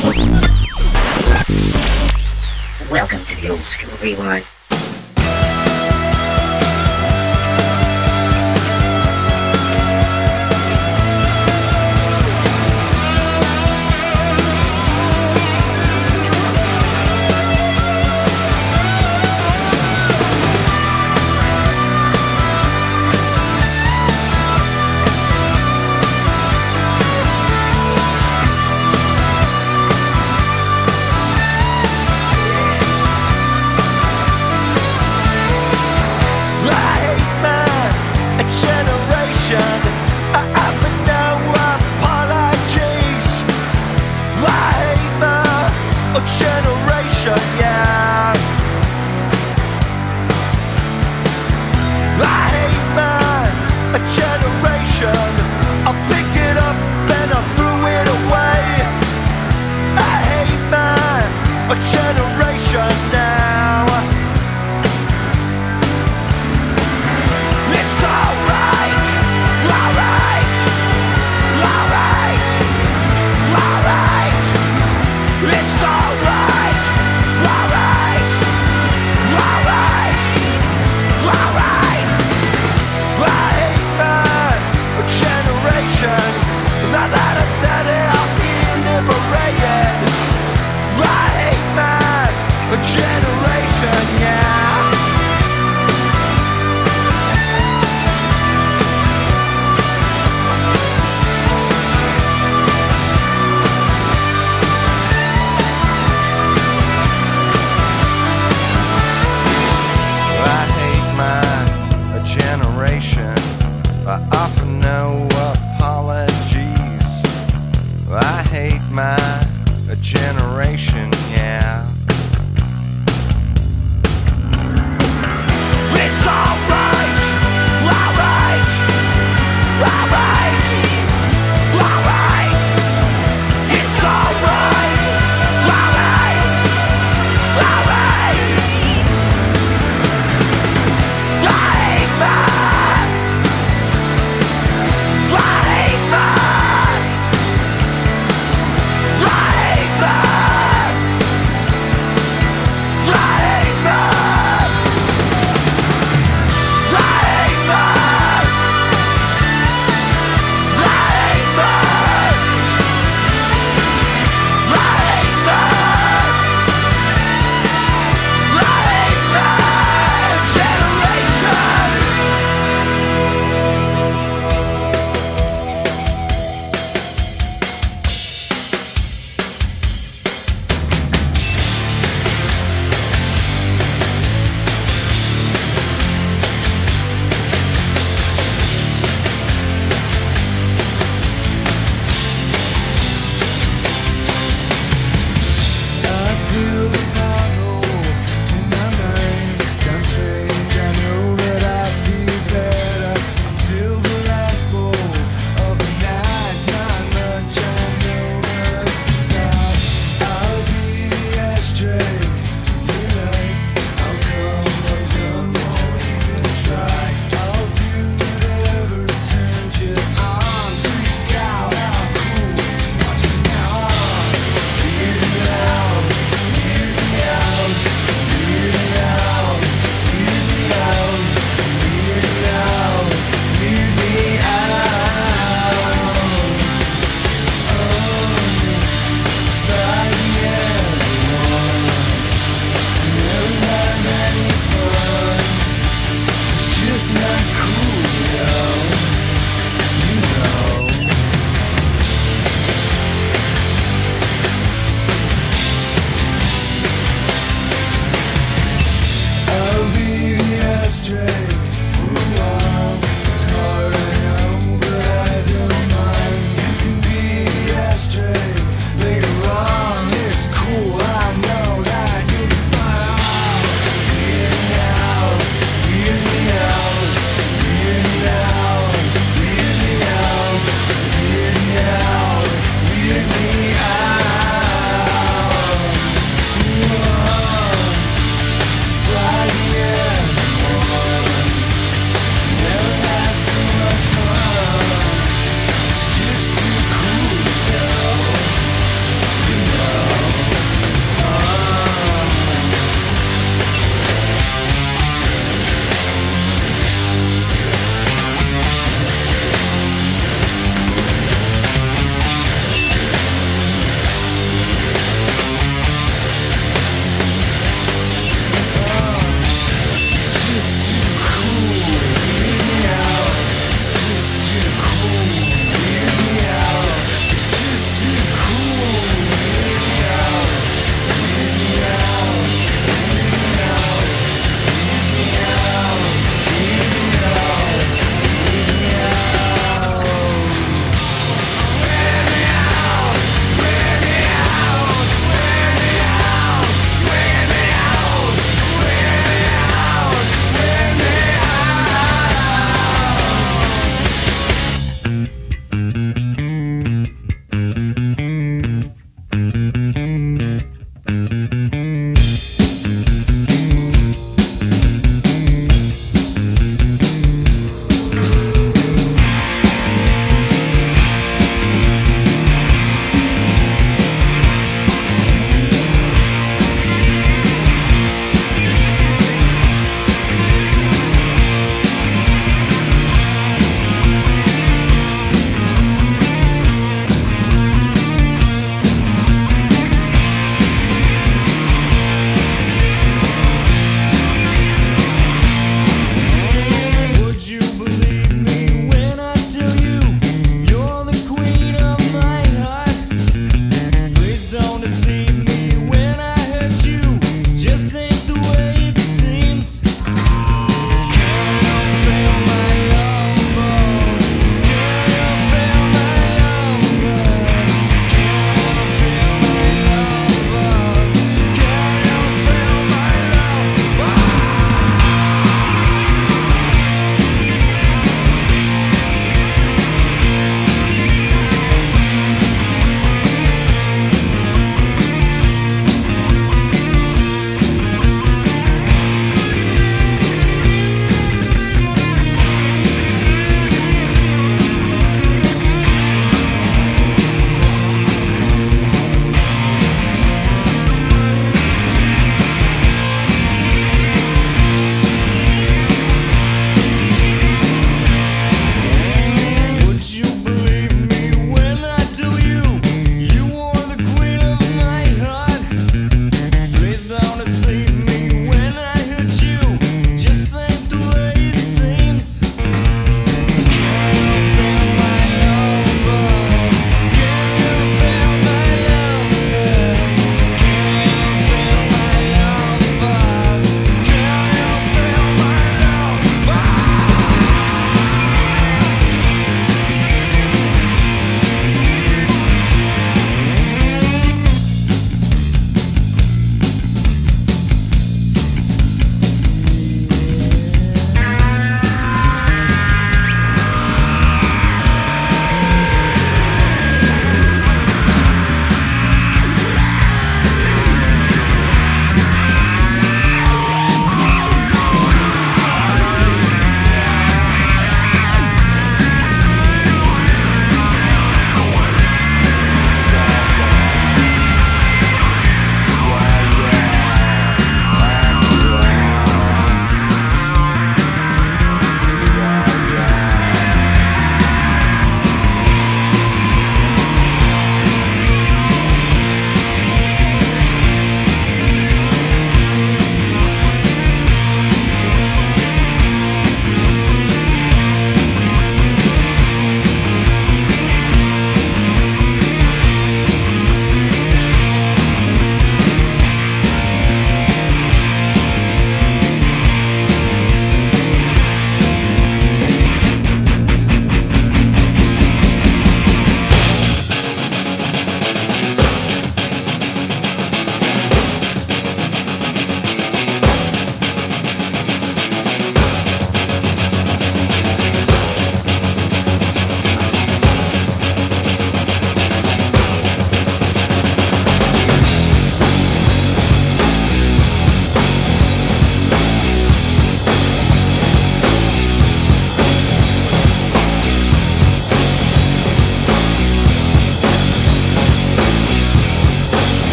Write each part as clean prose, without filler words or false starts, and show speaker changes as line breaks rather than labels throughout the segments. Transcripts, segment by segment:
Welcome to the Old School Rewind.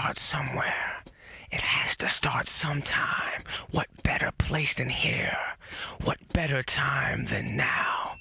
start somewhere. It has to start sometime. What better place than here? What better time than now?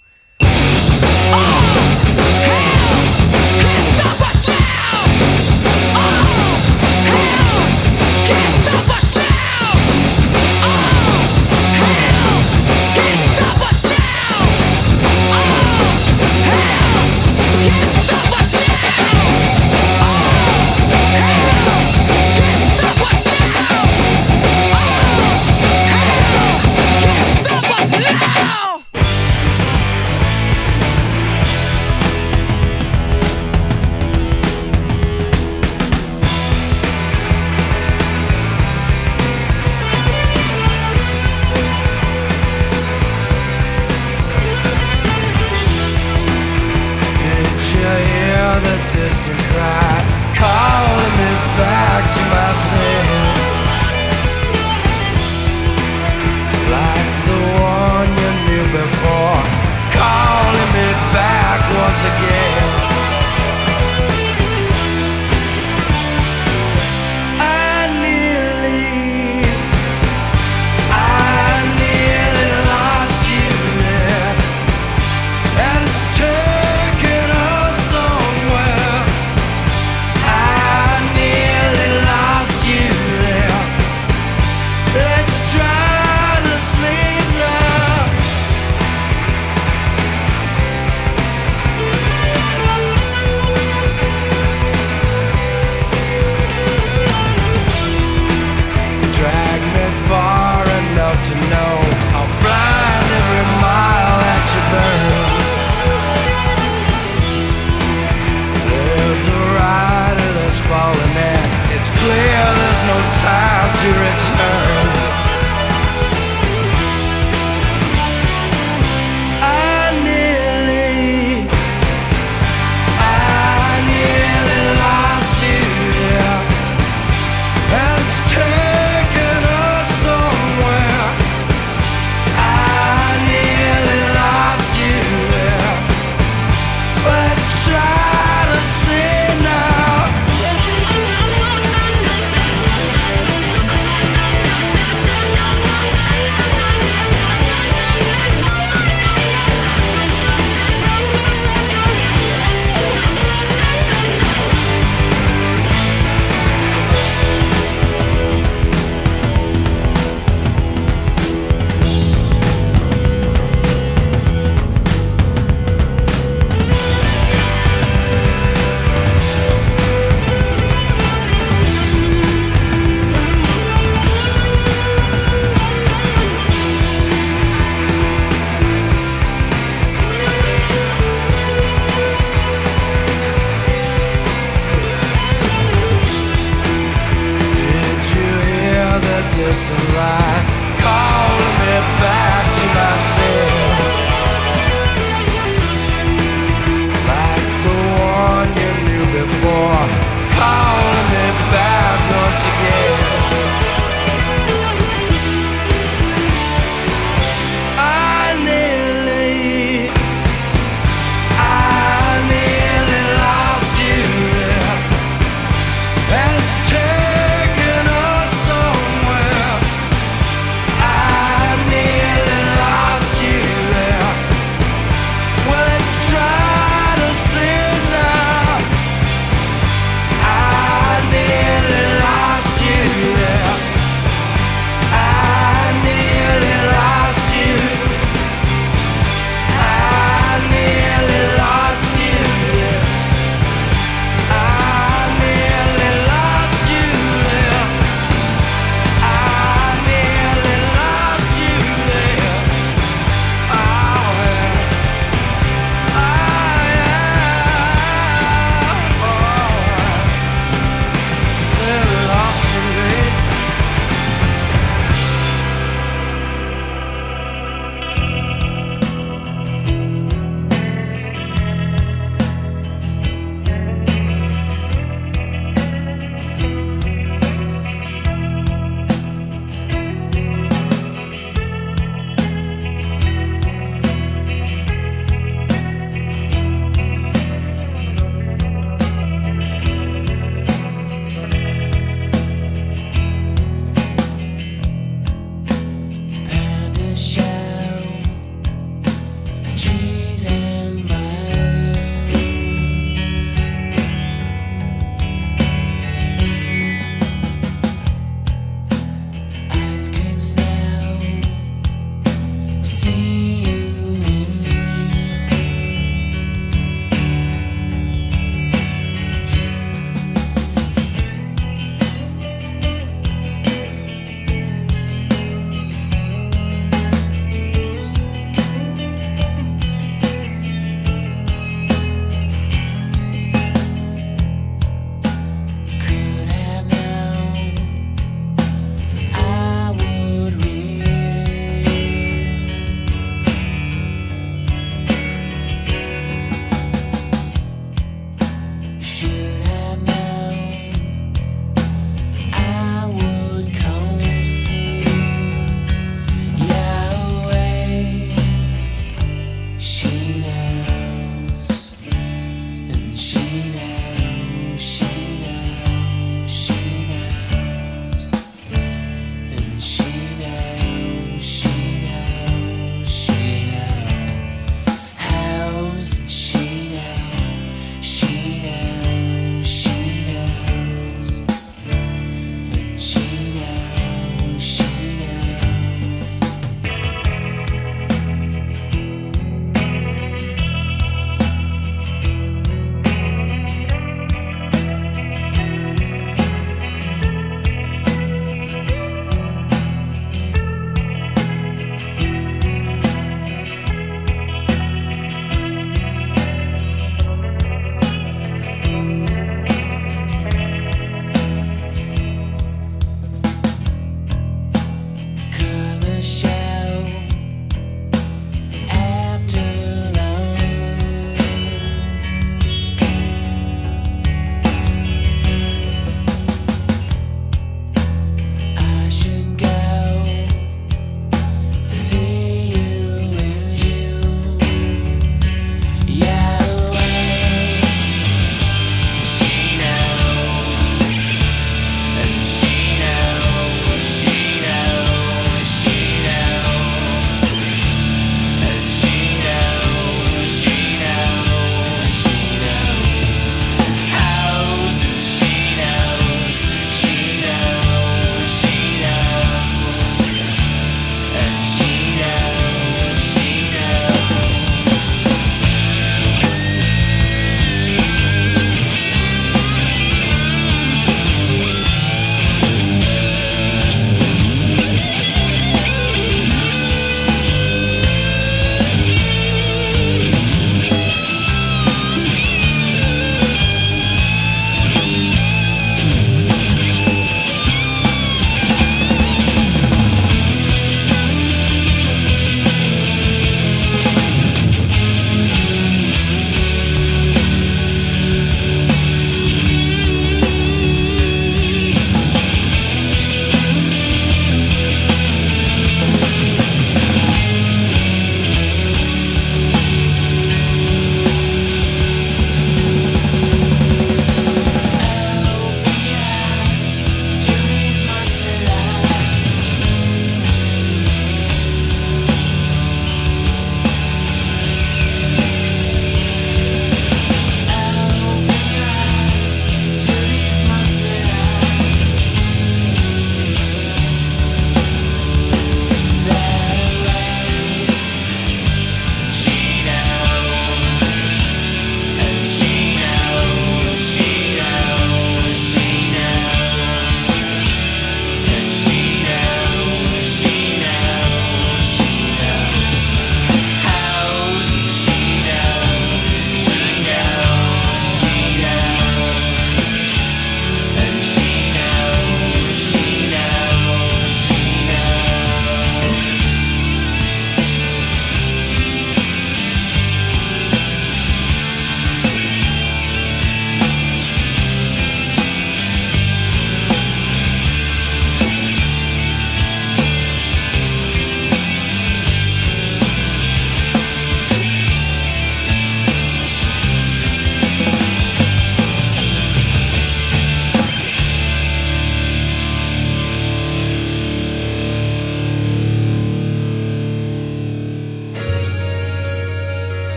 Distant cry calling me back to myself, like the one you knew before, calling me back once again. I nearly lost you there, and it's taken us somewhere. I nearly lost you there. Let's try to sleep now. Drag me far enough to know I'll blind every mile that you burn. There's a rider that's falling in. It's clear there's no time to return. I nearly lost you there, and it's taken us somewhere. I nearly lost you there. Let's try to see now. Did you hear the distant line calling me back to myself, like the one you knew before, calling me back once again. I nearly lost you there, and it's taken us somewhere. I nearly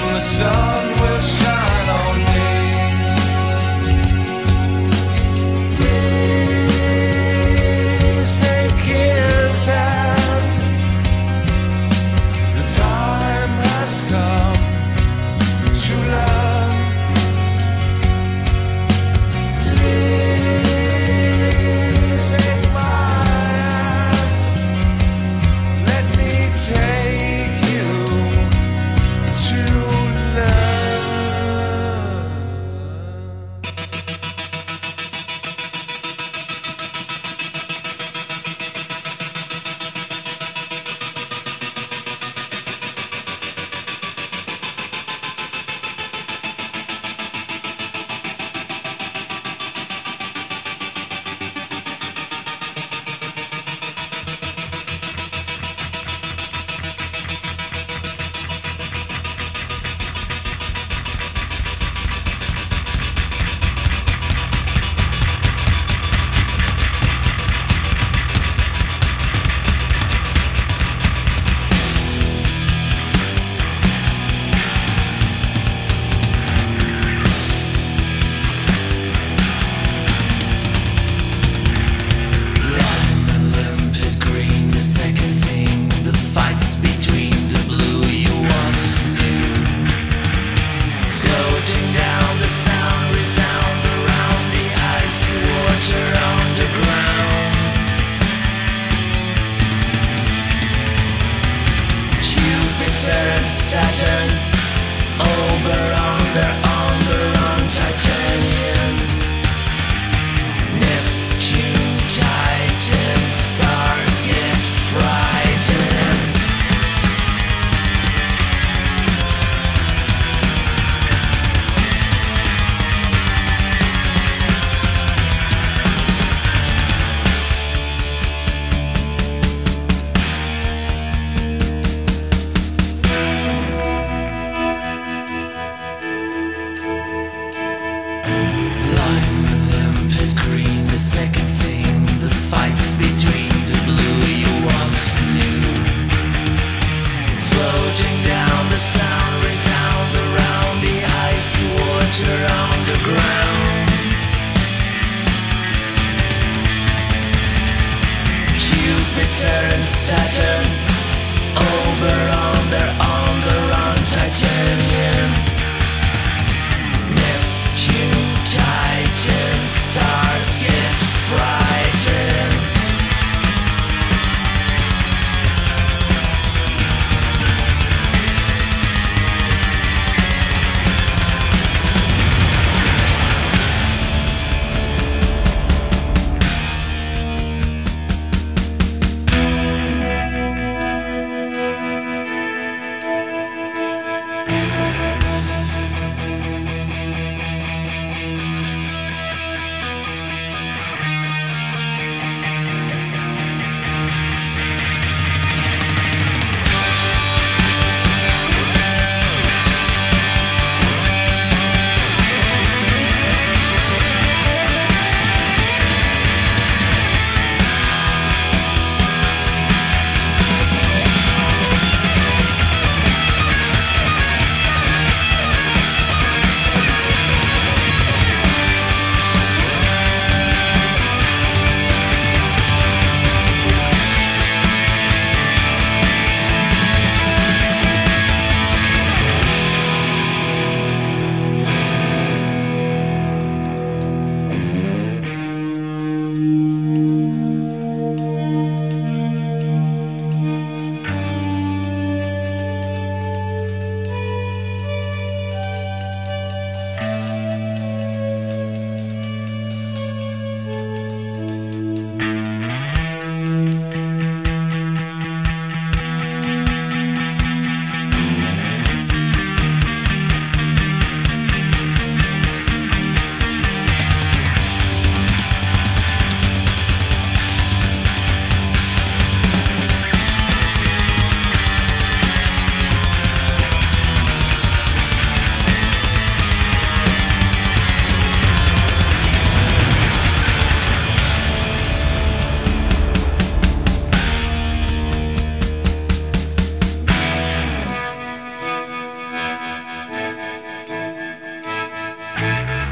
the sun will shine on me. Please take his hand. The time has come to love. Please take my hand. Let me take you to love.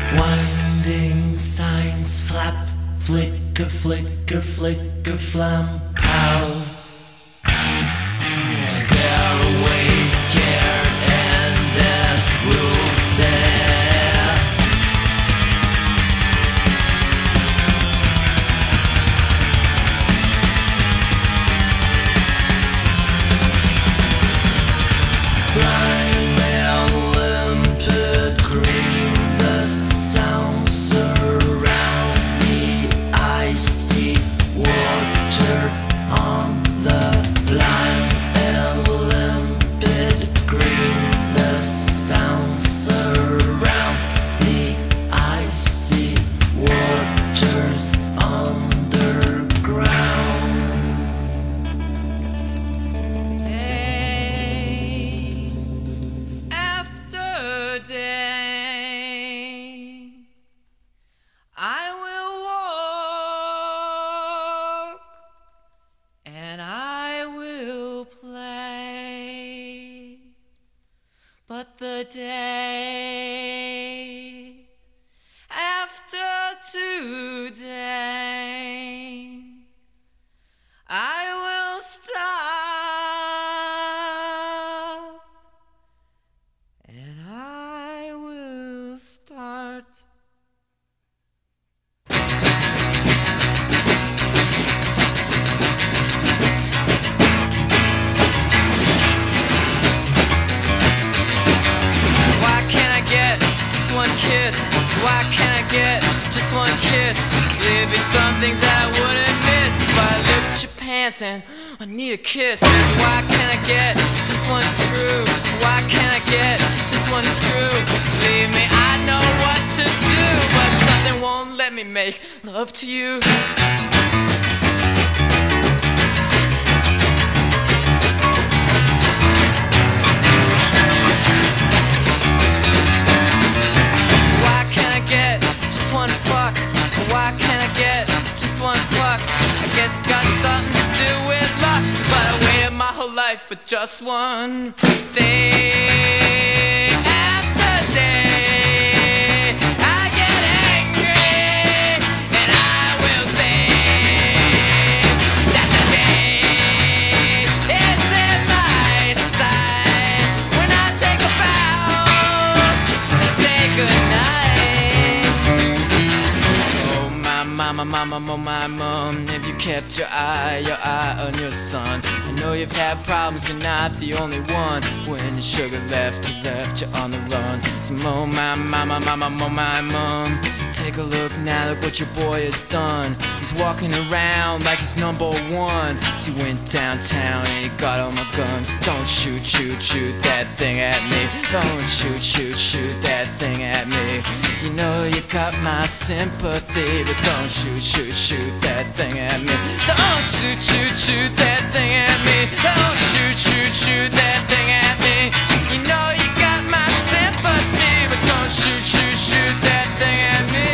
Winding signs flap, flicker, flicker, flicker, flam, pow. Stairways scared and death rules there. Blind and limpid green, the sound surrounds the icy water on the blind and limpid green. The sound surrounds the icy waters underground.
Day after day, I will walk and I will play, but the day after today, I will stop and I will start. Why can't I get just one kiss? Why can't I get just one kiss? There'd be some things that I wouldn't miss, but I look at your pants and I need a kiss. Why can't I get just one screw? Why can't I get just one screw? Believe me, I know what to do, but something won't let me make love to you. Why can't I get just one fuck? Why can't I get just one fuck? I guess it's got something to do with luck, but I waited my whole life for just one day after day. I get angry and I will say that the day is in my sight. When I take a bow and say goodnight. Oh my mama, oh my mom, have you kept your eye on your son? I know you've had problems, you're not the only one. When your sugar left you on the run. So oh my mama, oh my mom, take a look now, look what your boy has done. He's walking around like he's number one. So he went downtown and he got all my guns. Don't shoot that thing at me. Don't shoot that thing at me. You know you got my sympathy, but don't shoot that thing at me. Don't shoot that thing at me. Don't shoot that thing at me. You know you got my sympathy, but don't shoot that thing at me.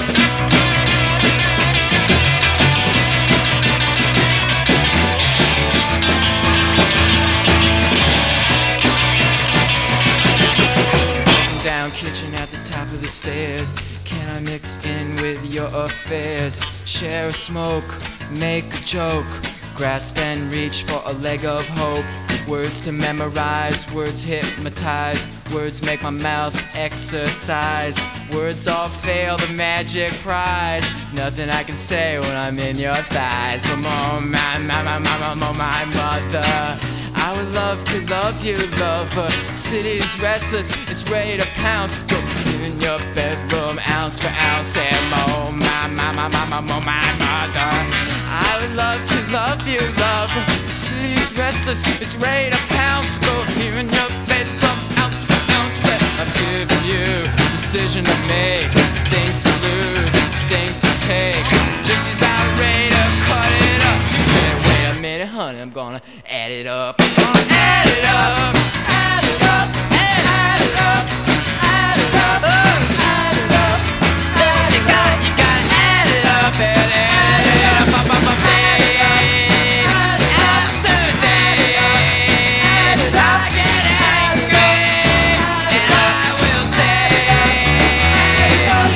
Down kitchen at the top of the stairs. Can I mix in with your affairs? Share a smoke, make a joke, grasp and reach for a leg of hope. Words to memorize, words hypnotize, words make my mouth exercise. Words all fail the magic prize. Nothing I can say when I'm in your thighs. But oh my mother, I would love to love you, lover. City's restless, it's ready to pounce. Go in your bedroom, ounce for ounce. And oh my mother, I would love to love you, lover. City's restless, it's ready to pounce. Go here in your bedroom, ounce for ounce. And I'm giving you decision to make, things to lose, things to take. Just she's about ready to cut it up. She said, wait a minute, honey, I'm gonna add it up. I'm gonna add it up, add it up, add it up, add it up, add it up. Say what you got, you gotta add it up, add it up, day after day. I get angry and I will say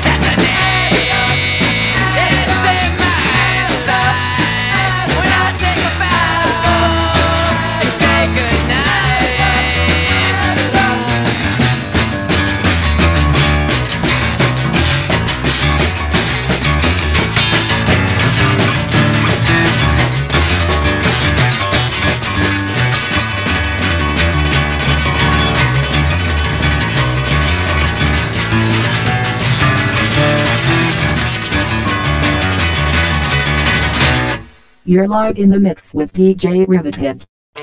You're live in the mix with DJ Rivethead.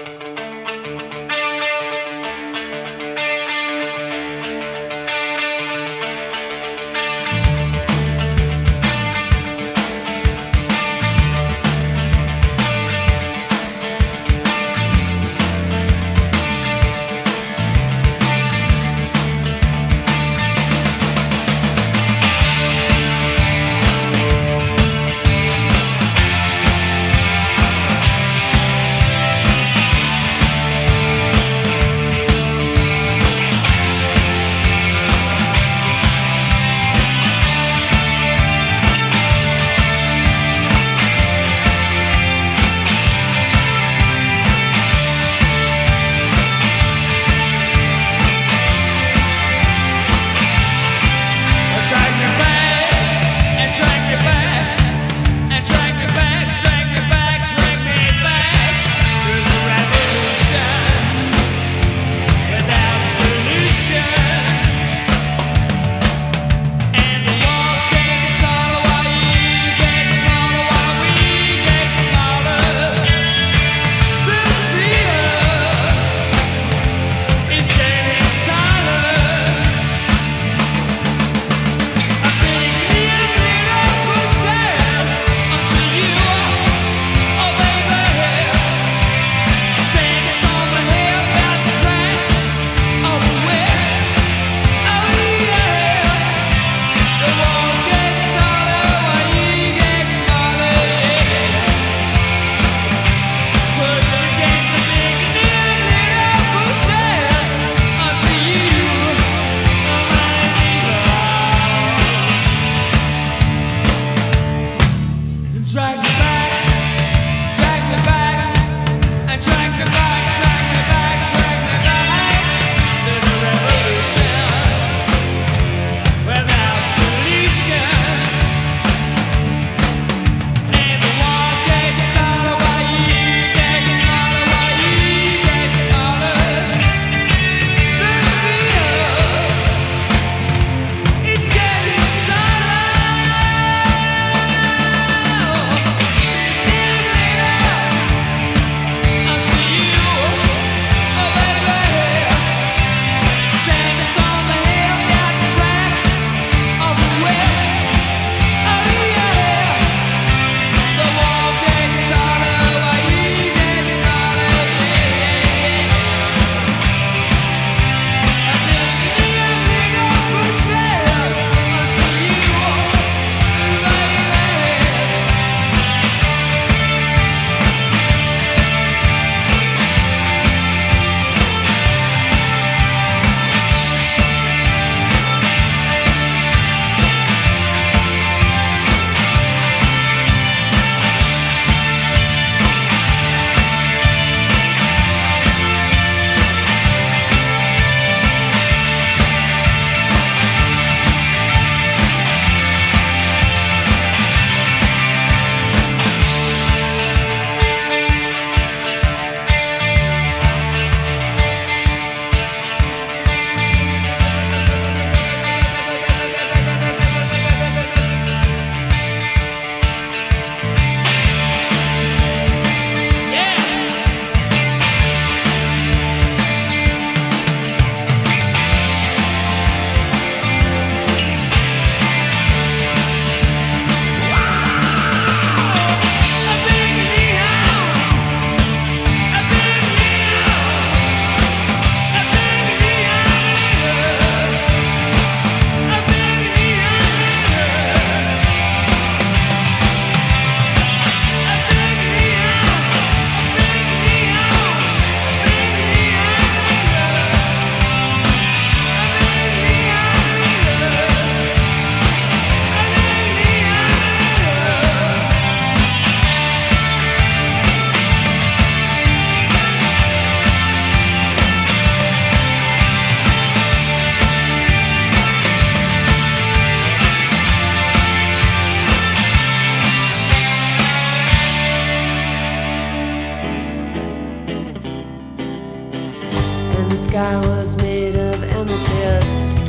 sky was made of amethyst,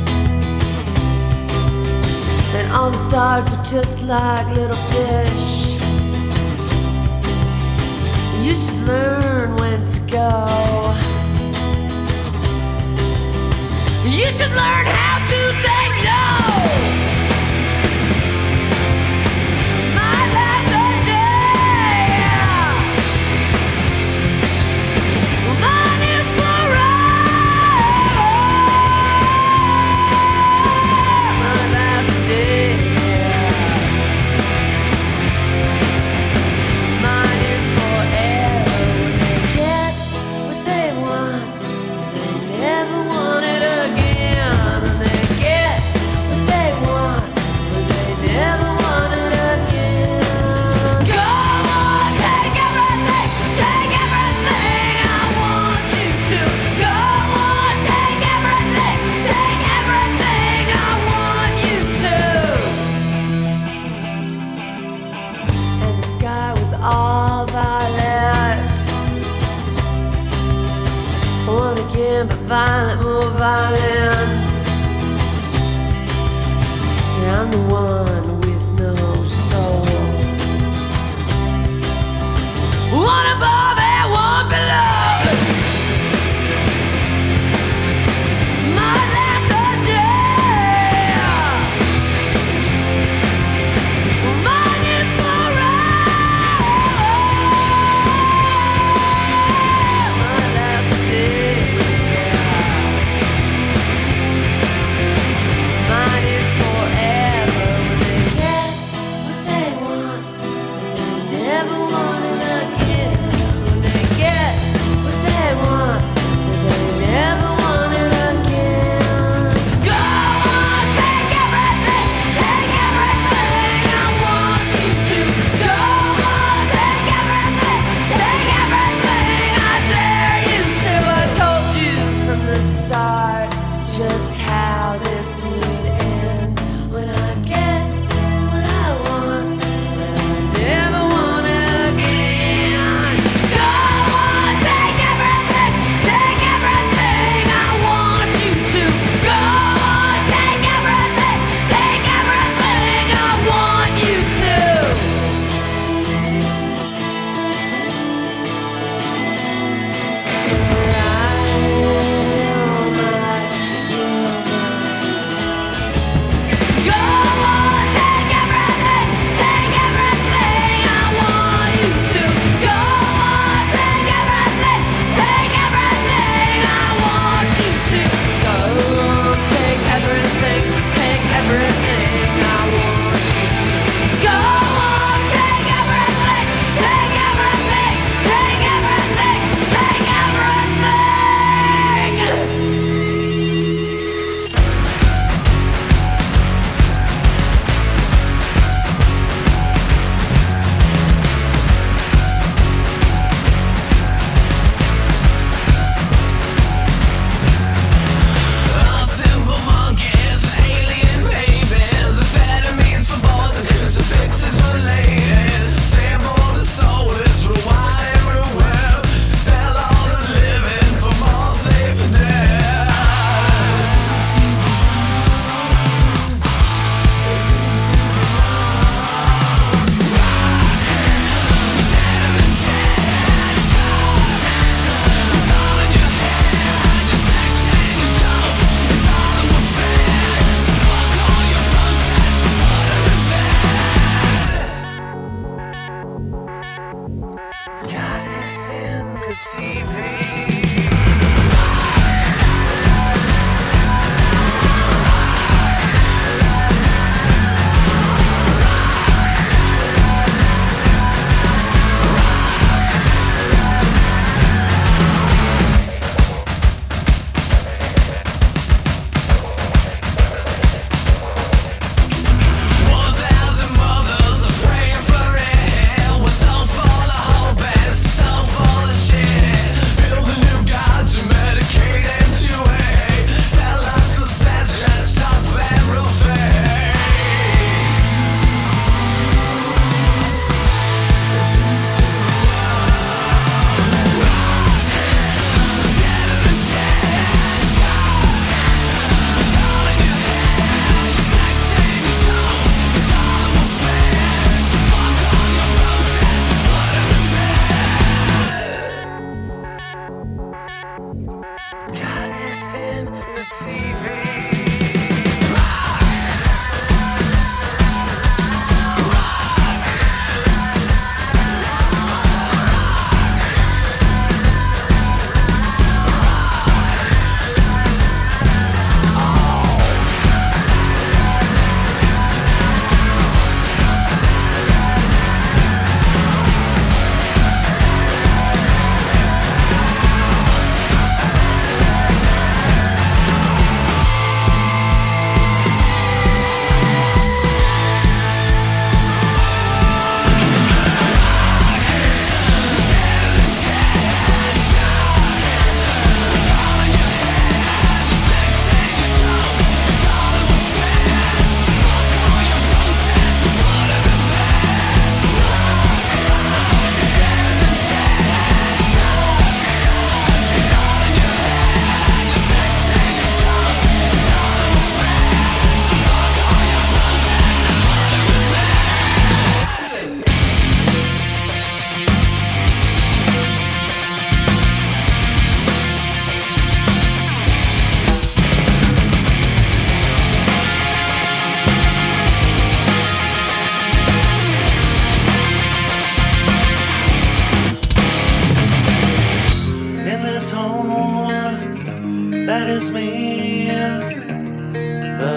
and all the stars were just like little fish. You should learn when to go. You should learn how to say no. My last day, mine is forever. My last day, mine is forever. When they get what they want, they never want it again. And they get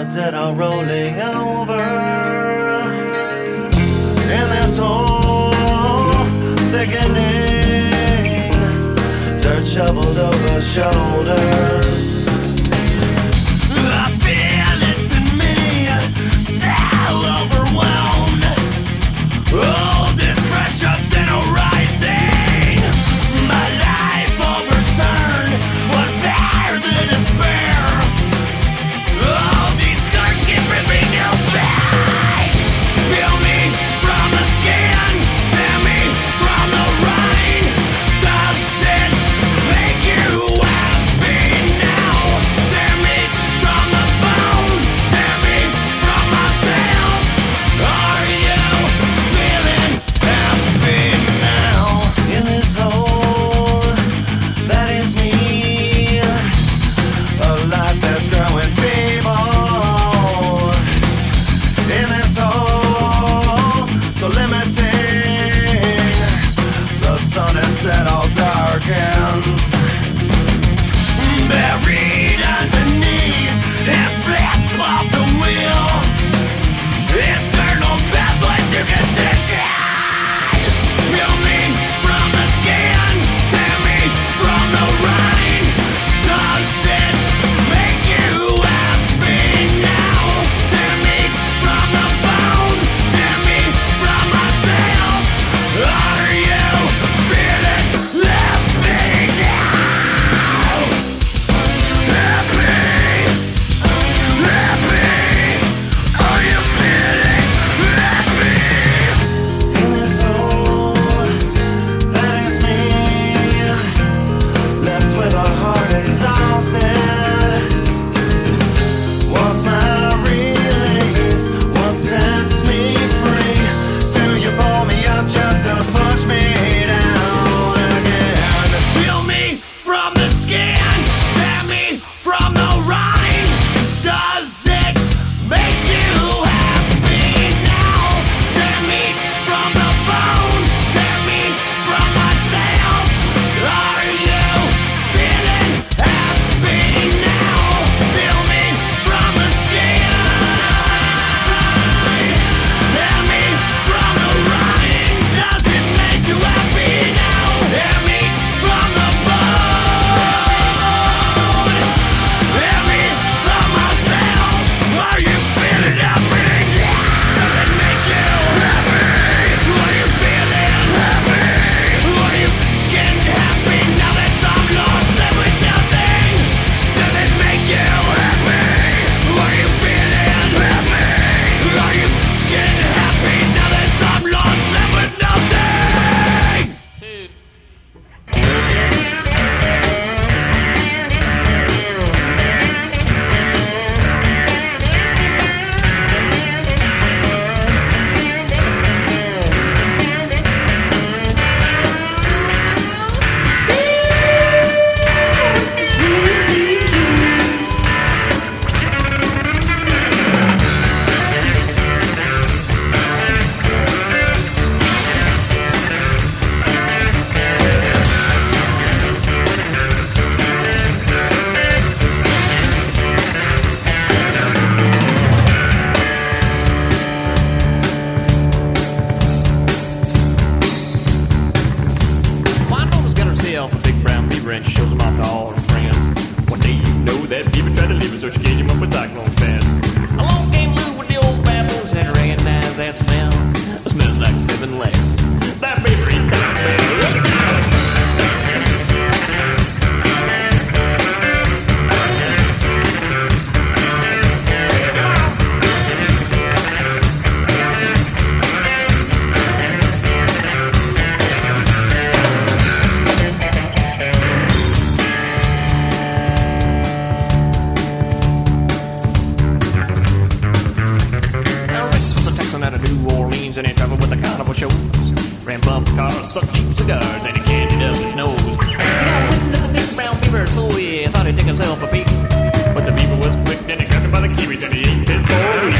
the dead are rolling over in this hole thickening, dirt shoveled over shoulders. I feel it in me, so overwhelmed. All this pressure's in a rising. My life overturned. What there the despair? All these scars keep ripping you back. Feel me from the skin, tear me from the rind. Does it make you happy now? Tear me from the bone, tear me from myself. Are you feeling happy now? In this hole, that is me. A life that's growing feeble. In this hole, so limiting. The sun has set, all darkens. Buried underneath, and slip off the wheel. Eternal pathway to condition. Peel me from the skin, tear me from the rind. Does it make you happy now? Tear me from the bone, tear me from myself. Are you feeling happy now? Happy, happy. Are you feeling happy? In this hole, that is me, left with a heart exhausted. What's my release? What sets me free? Do you pull me up just to push me down again? Feel me from the skin, tear me from the rind. Does it make you happy now? Tear me from the bone, tear me from myself. Are you feeling happy now? Feel me from the skin, tear me from the rind. Does it make you happy now? Tear me from the bone, tear me from myself. Are you feeling happy now? Does it make you happy? Are you feeling happy? Are you getting happy now that I'm lost, left with nothing? Does it make you happy? Are you feeling happy? Are you getting happy now that I'm lost, left with nothing?
Well, I know was gonna sell for Big Brown Beaver and she shows him off to all her friends. One day you know that beaver tried to leave her, so she caged him up with cyclone fence. Along came Lou with the old baboons and recognized that smell. It smells like 7-Eleven. That beaver ain't that bad. Now Rex was a Texan out of New Orleans and he traveled with the carnival shows. Ran bumper cars, sucked cheap cigars, and he candied up his nose. He got wind of the Big Brown Beaver, so he thought he'd take himself a peek. But the beaver was quick, then he grabbed him by the kiwis and he ate his boy.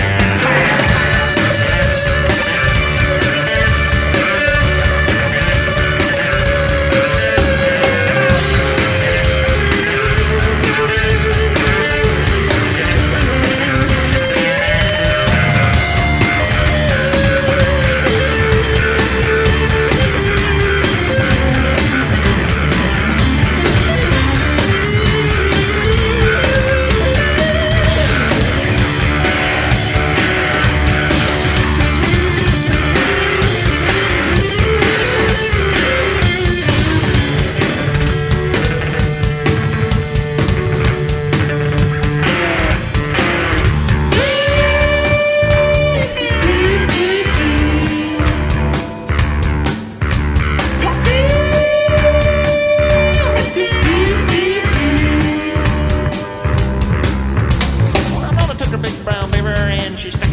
She stuck